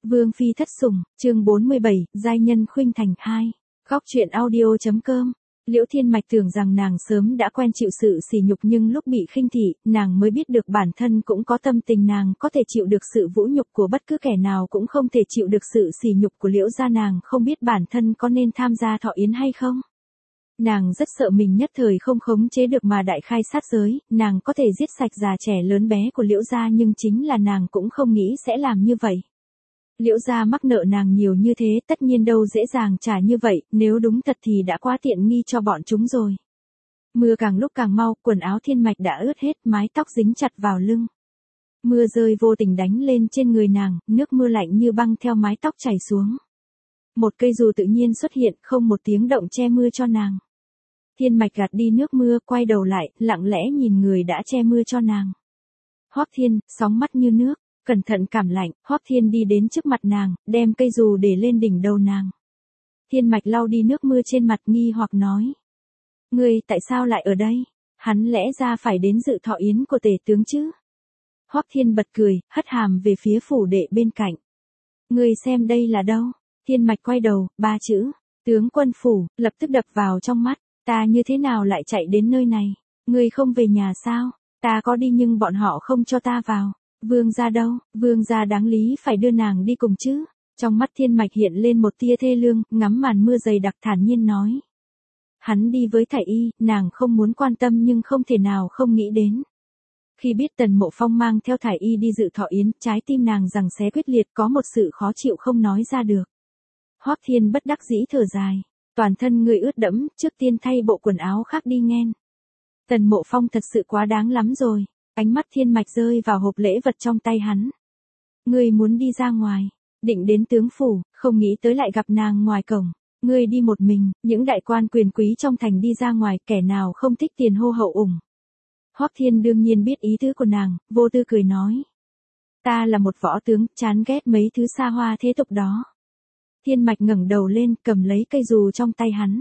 Vương phi thất sủng, chương 47, giai nhân khuynh thành 2. Góc truyện audio.com. Liễu Thiên Mạch tưởng rằng nàng sớm đã quen chịu sự sỉ nhục, nhưng lúc bị khinh thị, nàng mới biết được bản thân cũng có tâm tình. Nàng có thể chịu được sự vũ nhục của bất cứ kẻ nào, cũng không thể chịu được sự sỉ nhục của Liễu gia. Nàng không biết bản thân có nên tham gia thọ yến hay không. Nàng rất sợ mình nhất thời không khống chế được mà đại khai sát giới. Nàng có thể giết sạch già trẻ lớn bé của Liễu gia, nhưng chính là nàng cũng không nghĩ sẽ làm như vậy. Liễu gia mắc nợ nàng nhiều như thế, tất nhiên đâu dễ dàng trả như vậy, nếu đúng thật thì đã quá tiện nghi cho bọn chúng rồi. Mưa càng lúc càng mau, quần áo Thiên Mạch đã ướt hết, mái tóc dính chặt vào lưng. Mưa rơi vô tình đánh lên trên người nàng, nước mưa lạnh như băng theo mái tóc chảy xuống. Một cây dù tự nhiên xuất hiện, không một tiếng động che mưa cho nàng. Thiên Mạch gạt đi nước mưa, quay đầu lại, lặng lẽ nhìn người đã che mưa cho nàng. Hoắc Thiên, sóng mắt như nước. Cẩn thận cảm lạnh, Hoắc Thiên đi đến trước mặt nàng, đem cây dù để lên đỉnh đầu nàng. Thiên Mạch lau đi nước mưa trên mặt, nghi hoặc nói. Ngươi tại sao lại ở đây? Hắn lẽ ra phải đến dự thọ yến của tể tướng chứ? Hoắc Thiên bật cười, hất hàm về phía phủ đệ bên cạnh. Ngươi xem đây là đâu? Thiên Mạch quay đầu, ba chữ, tướng quân phủ, lập tức đập vào trong mắt. Ta như thế nào lại chạy đến nơi này? Ngươi không về nhà sao? Ta có đi nhưng bọn họ không cho ta vào. Vương gia đâu? Vương gia đáng lý phải đưa nàng đi cùng chứ. Trong mắt Thiên Mạch hiện lên một tia thê lương, ngắm màn mưa dày đặc thản nhiên nói. Hắn đi với Thải Y, nàng không muốn quan tâm nhưng không thể nào không nghĩ đến. Khi biết Tần Mộ Phong mang theo Thải Y đi dự thọ yến, trái tim nàng giằng xé quyết liệt, có một sự khó chịu không nói ra được. Hoắc Thiên bất đắc dĩ thở dài. Toàn thân người ướt đẫm, trước tiên thay bộ quần áo khác đi nghen. Tần Mộ Phong thật sự quá đáng lắm rồi. Ánh mắt Thiên Mạch rơi vào hộp lễ vật trong tay hắn. Ngươi muốn đi ra ngoài, định đến tướng phủ, không nghĩ tới lại gặp nàng ngoài cổng. Ngươi đi một mình, những đại quan quyền quý trong thành đi ra ngoài, kẻ nào không thích tiền hô hậu ủng. Hoắc Thiên đương nhiên biết ý tứ của nàng, vô tư cười nói. Ta là một võ tướng, chán ghét mấy thứ xa hoa thế tục đó. Thiên Mạch ngẩng đầu lên, cầm lấy cây dù trong tay hắn.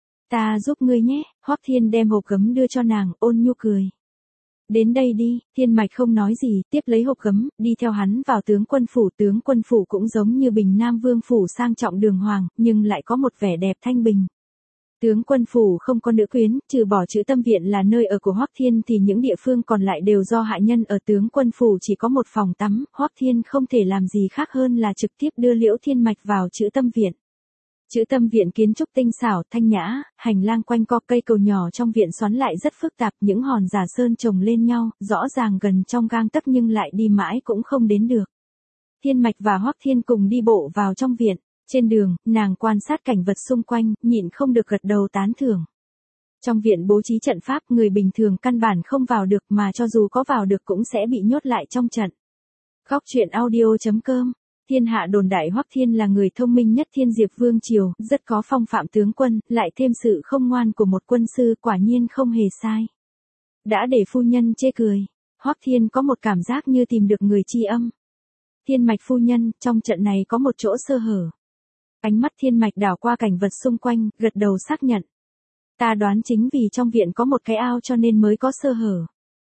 Ta giúp ngươi nhé. Hoắc Thiên đem hộp gấm đưa cho nàng, ôn nhu cười. Đến đây đi. Thiên Mạch không nói gì, tiếp lấy hộp gấm, đi theo hắn vào tướng quân phủ. Tướng quân phủ cũng giống như Bình Nam Vương phủ, sang trọng đường hoàng, nhưng lại có một vẻ đẹp thanh bình. Tướng quân phủ không có nữ quyến, trừ bỏ chữ Tâm viện là nơi ở của Hoắc Thiên thì những địa phương còn lại đều do hạ nhân ở. Tướng quân phủ chỉ có một phòng tắm, Hoắc Thiên không thể làm gì khác hơn là trực tiếp đưa Liễu Thiên Mạch vào chữ Tâm viện. Chữ Tâm viện kiến trúc tinh xảo, thanh nhã, hành lang quanh co, cây cầu nhỏ trong viện xoắn lại rất phức tạp, những hòn giả sơn chồng lên nhau, rõ ràng gần trong gang tấc nhưng lại đi mãi cũng không đến được. Thiên Mạch và Hoắc Thiên cùng đi bộ vào trong viện. Trên đường, nàng quan sát cảnh vật xung quanh, nhịn không được gật đầu tán thưởng. Trong viện bố trí trận pháp, người bình thường căn bản không vào được, mà cho dù có vào được cũng sẽ bị nhốt lại trong trận. Góc truyện audio.com. Thiên hạ đồn đại Hoắc Thiên là người thông minh nhất Thiên Diệp Vương triều, rất có phong phạm tướng quân, lại thêm sự không ngoan của một quân sư, quả nhiên không hề sai. Đã để phu nhân chê cười, Hoắc Thiên có một cảm giác như tìm được người tri âm. Thiên Mạch phu nhân, trong trận này có một chỗ sơ hở. Ánh mắt Thiên Mạch đảo qua cảnh vật xung quanh, gật đầu xác nhận. Ta đoán chính vì trong viện có một cái ao cho nên mới có sơ hở.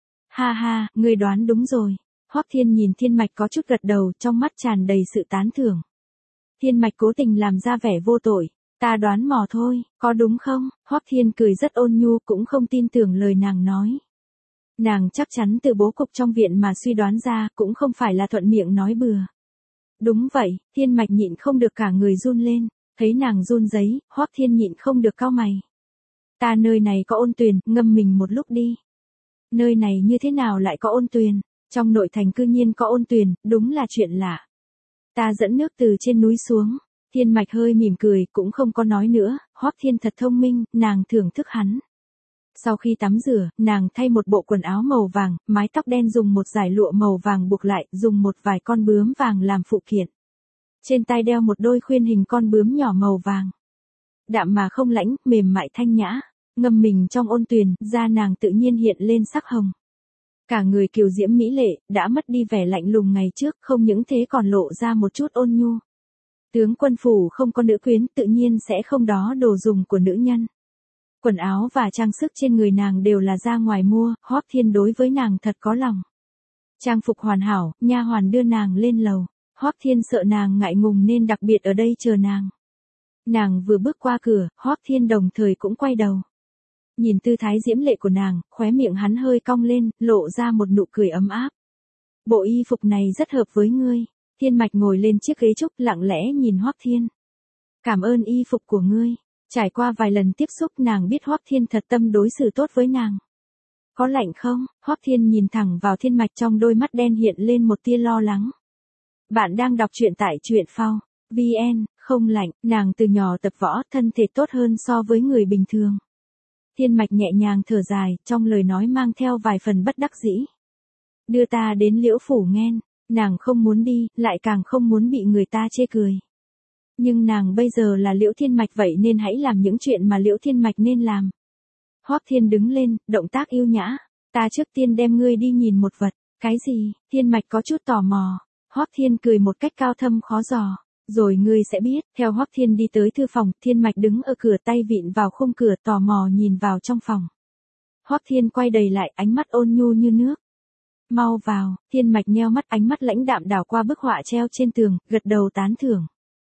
Ha ha, ngươi đoán đúng rồi. Hoắc Thiên nhìn Thiên Mạch có chút gật đầu, trong mắt tràn đầy sự tán thưởng. Thiên Mạch cố tình làm ra vẻ vô tội. Ta đoán mò thôi, có đúng không? Hoắc Thiên cười rất ôn nhu, cũng không tin tưởng lời nàng nói. Nàng chắc chắn từ bố cục trong viện mà suy đoán ra, cũng không phải là thuận miệng nói bừa. Đúng vậy. Thiên Mạch nhịn không được cả người run lên. Thấy nàng run rẩy, Hoắc Thiên nhịn không được cau mày. Ta nơi này có ôn tuyền, ngâm mình một lúc đi. Nơi này như thế nào lại có ôn tuyền? Trong nội thành cư nhiên có ôn tuyền, đúng là chuyện lạ. Ta dẫn nước từ trên núi xuống. Thiên Mạch hơi mỉm cười, cũng không có nói nữa. Hoắc Thiên thật thông minh, nàng thưởng thức hắn. Sau khi tắm rửa, nàng thay một bộ quần áo màu vàng, mái tóc đen dùng một dải lụa màu vàng buộc lại, dùng một vài con bướm vàng làm phụ kiện. Trên tay đeo một đôi khuyên hình con bướm nhỏ màu vàng. Đạm mà không lãnh, mềm mại thanh nhã. Ngâm mình trong ôn tuyền, da nàng tự nhiên hiện lên sắc hồng. Cả người kiều diễm mỹ lệ, đã mất đi vẻ lạnh lùng ngày trước, không những thế còn lộ ra một chút ôn nhu. Tướng quân phủ không có nữ quyến, tự nhiên sẽ không đó đồ dùng của nữ nhân. Quần áo và trang sức trên người nàng đều là ra ngoài mua, Hoắc Thiên đối với nàng thật có lòng. Trang phục hoàn hảo, nha hoàn đưa nàng lên lầu. Hoắc Thiên sợ nàng ngại ngùng nên đặc biệt ở đây chờ nàng. Nàng vừa bước qua cửa, Hoắc Thiên đồng thời cũng quay đầu. Nhìn tư thái diễm lệ của nàng, khóe miệng hắn hơi cong lên, lộ ra một nụ cười ấm áp. Bộ y phục này rất hợp với ngươi. Thiên Mạch ngồi lên chiếc ghế trúc lặng lẽ nhìn Hoắc Thiên. Cảm ơn y phục của ngươi. Trải qua vài lần tiếp xúc nàng biết Hoắc Thiên thật tâm đối xử tốt với nàng. Có lạnh không? Hoắc Thiên nhìn thẳng vào Thiên Mạch, trong đôi mắt đen hiện lên một tia lo lắng. Bạn đang đọc truyện tại truyện phao VN, không lạnh, nàng từ nhỏ tập võ, thân thể tốt hơn so với người bình thường. Thiên Mạch nhẹ nhàng thở dài, trong lời nói mang theo vài phần bất đắc dĩ. Đưa ta đến Liễu phủ nghen, nàng không muốn đi, lại càng không muốn bị người ta chê cười. Nhưng nàng bây giờ là Liễu Thiên Mạch, vậy nên hãy làm những chuyện mà Liễu Thiên Mạch nên làm. Hoắc Thiên đứng lên, động tác yêu nhã. Ta trước tiên đem ngươi đi nhìn một vật. Cái gì? Thiên Mạch có chút tò mò. Hoắc Thiên cười một cách cao thâm khó dò. Rồi ngươi sẽ biết. Theo Hoắc Thiên đi tới thư phòng, Thiên Mạch đứng ở cửa, tay vịn vào khung cửa, tò mò nhìn vào trong phòng. Hoắc Thiên quay đầy lại, ánh mắt ôn nhu như nước. Mau vào. Thiên Mạch nheo mắt, ánh mắt lãnh đạm đảo qua bức họa treo trên tường, gật đầu tán thưởng.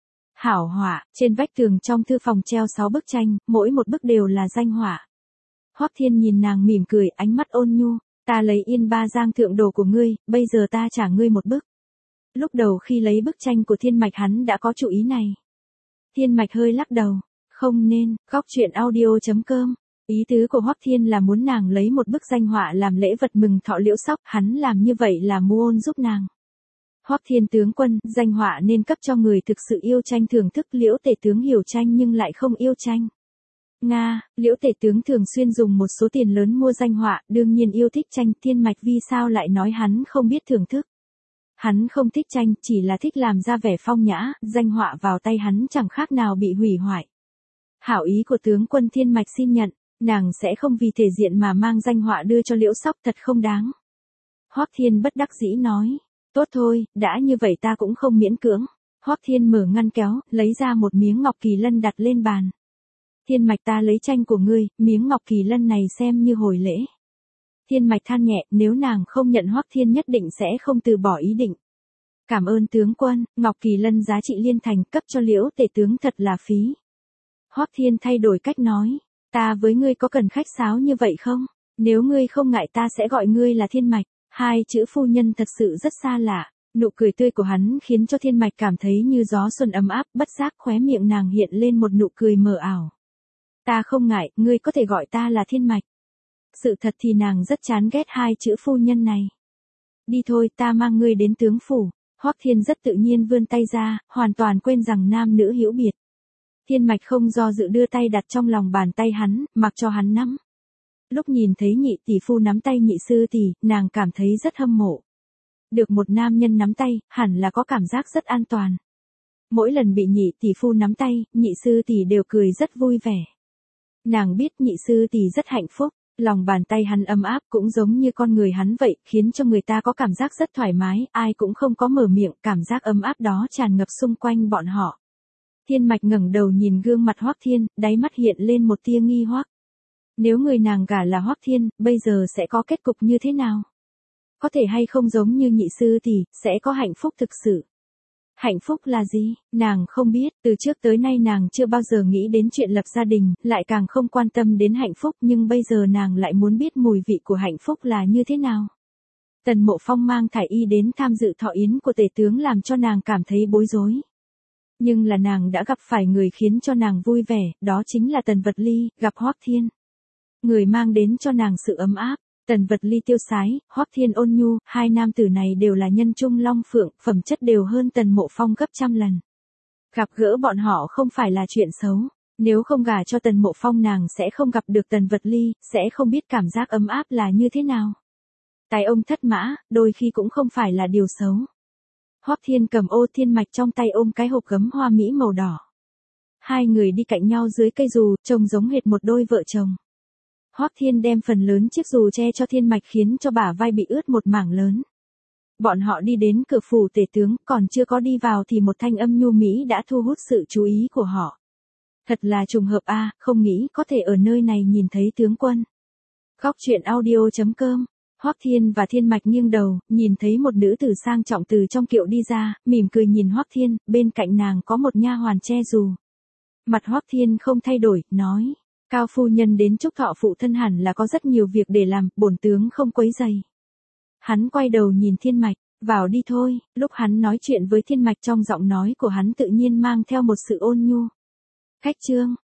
Hảo họa. Trên vách tường trong thư phòng treo 6 bức tranh, mỗi một bức đều là danh họa. Hoắc Thiên nhìn nàng mỉm cười, ánh mắt ôn nhu. Ta lấy Yên Ba Giang thượng đồ của ngươi, bây giờ ta trả ngươi một bức. Lúc đầu khi lấy bức tranh của Thiên Mạch hắn đã có chủ ý này. Thiên Mạch hơi lắc đầu. Không nên. Góc truyện audio.com. Ý tứ của Hoắc Thiên là muốn nàng lấy một bức danh họa làm lễ vật mừng thọ Liễu Sóc, hắn làm như vậy là mưu ôn giúp nàng. Hoắc Thiên tướng quân, danh họa nên cấp cho người thực sự yêu tranh thưởng thức. Liễu tể tướng hiểu tranh nhưng lại không yêu tranh. Nga, Liễu tể tướng thường xuyên dùng một số tiền lớn mua danh họa, đương nhiên yêu thích tranh. Thiên Mạch vì sao lại nói hắn không biết thưởng thức? Hắn không thích tranh, chỉ là thích làm ra vẻ phong nhã, danh họa vào tay hắn chẳng khác nào bị hủy hoại. Hảo ý của tướng quân Thiên Mạch xin nhận, nàng sẽ không vì thể diện mà mang danh họa đưa cho Liễu Sóc, thật không đáng. Hoắc Thiên bất đắc dĩ nói, tốt thôi, đã như vậy ta cũng không miễn cưỡng. Hoắc Thiên mở ngăn kéo, lấy ra một miếng ngọc kỳ lân đặt lên bàn. Thiên Mạch, ta lấy tranh của ngươi, miếng ngọc kỳ lân này xem như hồi lễ. Thiên Mạch than nhẹ, nếu nàng không nhận Hoắc Thiên nhất định sẽ không từ bỏ ý định. Cảm ơn tướng quân, ngọc kỳ lân giá trị liên thành, cấp cho Liễu tể tướng thật là phí. Hoắc Thiên thay đổi cách nói, ta với ngươi có cần khách sáo như vậy không? Nếu ngươi không ngại ta sẽ gọi ngươi là Thiên Mạch. Hai chữ phu nhân thật sự rất xa lạ. Nụ cười tươi của hắn khiến cho Thiên Mạch cảm thấy như gió xuân ấm áp, bất giác khóe miệng nàng hiện lên một nụ cười mờ ảo. Ta không ngại, ngươi có thể gọi ta là Thiên Mạch. Sự thật thì nàng rất chán ghét hai chữ phu nhân này. Đi thôi, ta mang ngươi đến tướng phủ. Hoắc Thiên rất tự nhiên vươn tay ra, hoàn toàn quên rằng nam nữ hữu biệt. Thiên Mạch không do dự đưa tay đặt trong lòng bàn tay hắn, mặc cho hắn nắm. Lúc nhìn thấy nhị tỷ phu nắm tay nhị sư tỷ, nàng cảm thấy rất hâm mộ. Được một nam nhân nắm tay, hẳn là có cảm giác rất an toàn. Mỗi lần bị nhị tỷ phu nắm tay, nhị sư tỷ đều cười rất vui vẻ. Nàng biết nhị sư tỷ rất hạnh phúc, lòng bàn tay hắn ấm áp cũng giống như con người hắn vậy, khiến cho người ta có cảm giác rất thoải mái, ai cũng không có mở miệng, cảm giác ấm áp đó tràn ngập xung quanh bọn họ. Thiên Mạch ngẩng đầu nhìn gương mặt Hoắc Thiên, đáy mắt hiện lên một tia nghi hoặc. Nếu người nàng gả là Hoắc Thiên, bây giờ sẽ có kết cục như thế nào? Có thể hay không giống như nhị sư tỷ, sẽ có hạnh phúc thực sự. Hạnh phúc là gì? Nàng không biết, từ trước tới nay nàng chưa bao giờ nghĩ đến chuyện lập gia đình, lại càng không quan tâm đến hạnh phúc, nhưng bây giờ nàng lại muốn biết mùi vị của hạnh phúc là như thế nào. Tần Mộ Phong mang thải y đến tham dự thọ yến của tể tướng làm cho nàng cảm thấy bối rối. Nhưng là nàng đã gặp phải người khiến cho nàng vui vẻ, đó chính là Tần Vật Ly, gặp Hoắc Thiên. Người mang đến cho nàng sự ấm áp. Tần Vật Ly tiêu sái, Hoắc Thiên ôn nhu, hai nam tử này đều là nhân trung long phượng, phẩm chất đều hơn Tần Mộ Phong gấp trăm lần. Gặp gỡ bọn họ không phải là chuyện xấu, nếu không gả cho Tần Mộ Phong nàng sẽ không gặp được Tần Vật Ly, sẽ không biết cảm giác ấm áp là như thế nào. Tài ông thất mã, đôi khi cũng không phải là điều xấu. Hoắc Thiên cầm ô Thiên Mạch trong tay ôm cái hộp gấm hoa mỹ màu đỏ. Hai người đi cạnh nhau dưới cây dù, trông giống hệt một đôi vợ chồng. Hoắc Thiên đem phần lớn chiếc dù che cho Thiên Mạch khiến cho bả vai bị ướt một mảng lớn. Bọn họ đi đến cửa phủ tể tướng, còn chưa có đi vào thì một thanh âm nhu mỹ đã thu hút sự chú ý của họ. Thật là trùng hợp a, không nghĩ có thể ở nơi này nhìn thấy tướng quân. Góc truyện audio.com Hoắc Thiên và Thiên Mạch nghiêng đầu, nhìn thấy một nữ tử sang trọng từ trong kiệu đi ra, mỉm cười nhìn Hoắc Thiên, bên cạnh nàng có một nha hoàn che dù. Mặt Hoắc Thiên không thay đổi, nói, Cao phu nhân đến chúc thọ phụ thân hẳn là có rất nhiều việc để làm, bổn tướng không quấy rầy. Hắn quay đầu nhìn Thiên Mạch, vào đi thôi, lúc hắn nói chuyện với Thiên Mạch trong giọng nói của hắn tự nhiên mang theo một sự ôn nhu. Khách trương,